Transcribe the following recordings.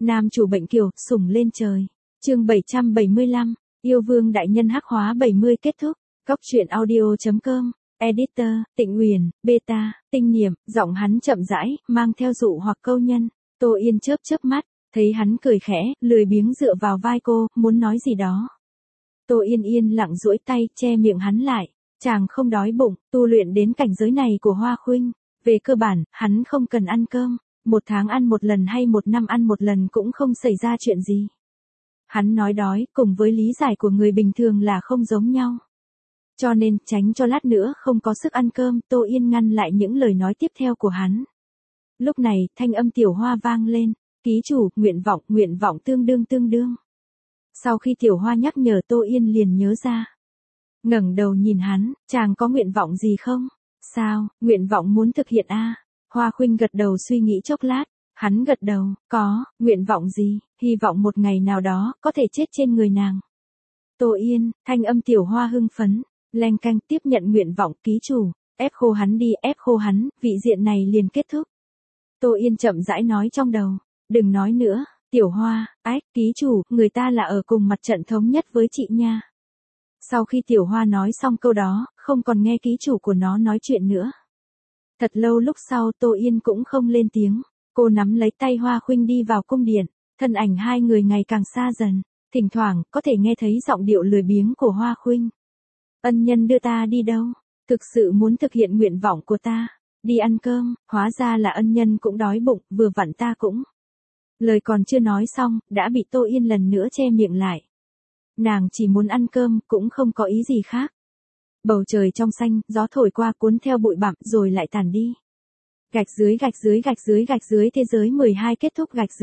Nam chủ bệnh kiều, sủng lên trời. Chương 775, yêu vương đại nhân hắc hóa 70 kết thúc. Góc truyện audio.com. Editor, Tịnh Uyển, Beta, Tinh Niệm, giọng hắn chậm rãi, mang theo dụ hoặc câu nhân. Tô Yên chớp chớp mắt, thấy hắn cười khẽ, lười biếng dựa vào vai cô, muốn nói gì đó. Tô Yên yên lặng duỗi tay, che miệng hắn lại. Chàng không đói bụng, tu luyện đến cảnh giới này của Hoa Khuynh. Về cơ bản, hắn không cần ăn cơm. 1 tháng ăn 1 lần hay 1 năm ăn 1 lần cũng không xảy ra chuyện gì. Hắn nói đói, cùng với lý giải của người bình thường là không giống nhau. Cho nên, tránh cho lát nữa không có sức ăn cơm, Tô Yên ngăn lại những lời nói tiếp theo của hắn. Lúc này, thanh âm Tiểu Hoa vang lên. Ký chủ, nguyện vọng tương đương. Sau khi Tiểu Hoa nhắc nhở Tô Yên liền nhớ ra. Ngẩng đầu nhìn hắn, chàng có nguyện vọng gì không? Sao, nguyện vọng muốn thực hiện a? Hoa Khuynh gật đầu suy nghĩ chốc lát, hắn gật đầu, có, nguyện vọng gì, hy vọng một ngày nào đó, có thể chết trên người nàng. Tô Yên, thanh âm Tiểu Hoa hưng phấn, leng canh tiếp nhận nguyện vọng ký chủ, ép khô hắn đi, ép khô hắn, vị diện này liền kết thúc. Tô Yên chậm rãi nói trong đầu, đừng nói nữa, Tiểu Hoa, ký chủ, người ta là ở cùng mặt trận thống nhất với chị nha. Sau khi Tiểu Hoa nói xong câu đó, không còn nghe ký chủ của nó nói chuyện nữa. Thật lâu lúc sau Tô Yên cũng không lên tiếng, cô nắm lấy tay Hoa Khuynh đi vào cung điện, thân ảnh hai người ngày càng xa dần, thỉnh thoảng có thể nghe thấy giọng điệu lười biếng của Hoa Khuynh. Ân nhân đưa ta đi đâu? Thực sự muốn thực hiện nguyện vọng của ta, đi ăn cơm, hóa ra là ân nhân cũng đói bụng, vừa vặn ta cũng. Lời còn chưa nói xong, đã bị Tô Yên lần nữa che miệng lại. Nàng chỉ muốn ăn cơm, cũng không có ý gì khác. Bầu trời trong xanh, gió thổi qua cuốn theo bụi bặm rồi lại tàn đi. Gạch dưới thế giới 12 kết thúc gạch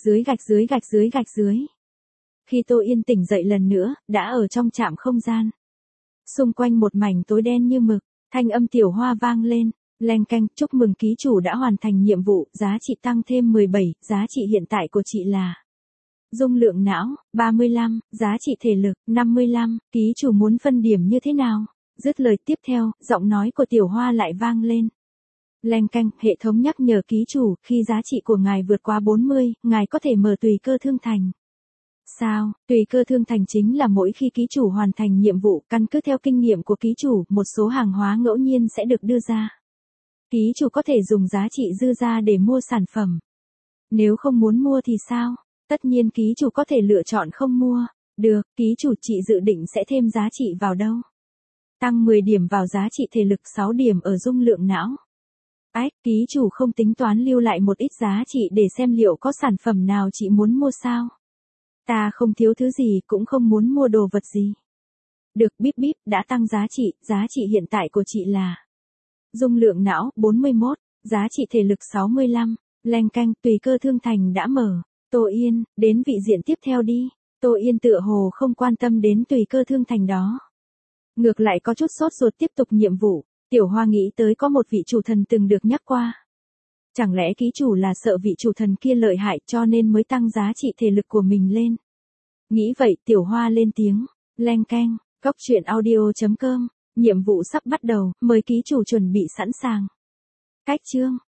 dưới. Khi Tô Yên tỉnh dậy lần nữa, đã ở trong trạm không gian. Xung quanh một mảnh tối đen như mực, thanh âm Tiểu Hoa vang lên, leng canh, chúc mừng ký chủ đã hoàn thành nhiệm vụ, giá trị tăng thêm 17, giá trị hiện tại của chị là dung lượng não, 35, giá trị thể lực, 55, ký chủ muốn phân điểm như thế nào? Dứt lời tiếp theo, giọng nói của Tiểu Hoa lại vang lên. Leng canh, hệ thống nhắc nhở ký chủ, khi giá trị của ngài vượt qua 40, ngài có thể mở tùy cơ thương thành. Sao, tùy cơ thương thành chính là mỗi khi ký chủ hoàn thành nhiệm vụ, căn cứ theo kinh nghiệm của ký chủ, một số hàng hóa ngẫu nhiên sẽ được đưa ra. Ký chủ có thể dùng giá trị dư ra để mua sản phẩm. Nếu không muốn mua thì sao? Tất nhiên ký chủ có thể lựa chọn không mua. Được, ký chủ chị dự định sẽ thêm giá trị vào đâu? Tăng 10 điểm vào giá trị thể lực, 6 điểm ở dung lượng não. Ký chủ không tính toán lưu lại một ít giá trị để xem liệu có sản phẩm nào chị muốn mua sao? Ta không thiếu thứ gì, cũng không muốn mua đồ vật gì. Được, bíp, đã tăng giá trị hiện tại của chị là dung lượng não, 41, giá trị thể lực 65, leng canh, tùy cơ thương thành đã mở. Tô Yên, đến vị diện tiếp theo đi. Tô Yên tựa hồ không quan tâm đến tùy cơ thương thành đó. Ngược lại có chút sốt ruột tiếp tục nhiệm vụ. Tiểu Hoa nghĩ tới có một vị chủ thần từng được nhắc qua. Chẳng lẽ ký chủ là sợ vị chủ thần kia lợi hại cho nên mới tăng giá trị thể lực của mình lên? Nghĩ vậy, Tiểu Hoa lên tiếng, leng keng, góc truyện audio.com, nhiệm vụ sắp bắt đầu, mời ký chủ chuẩn bị sẵn sàng. Cách chương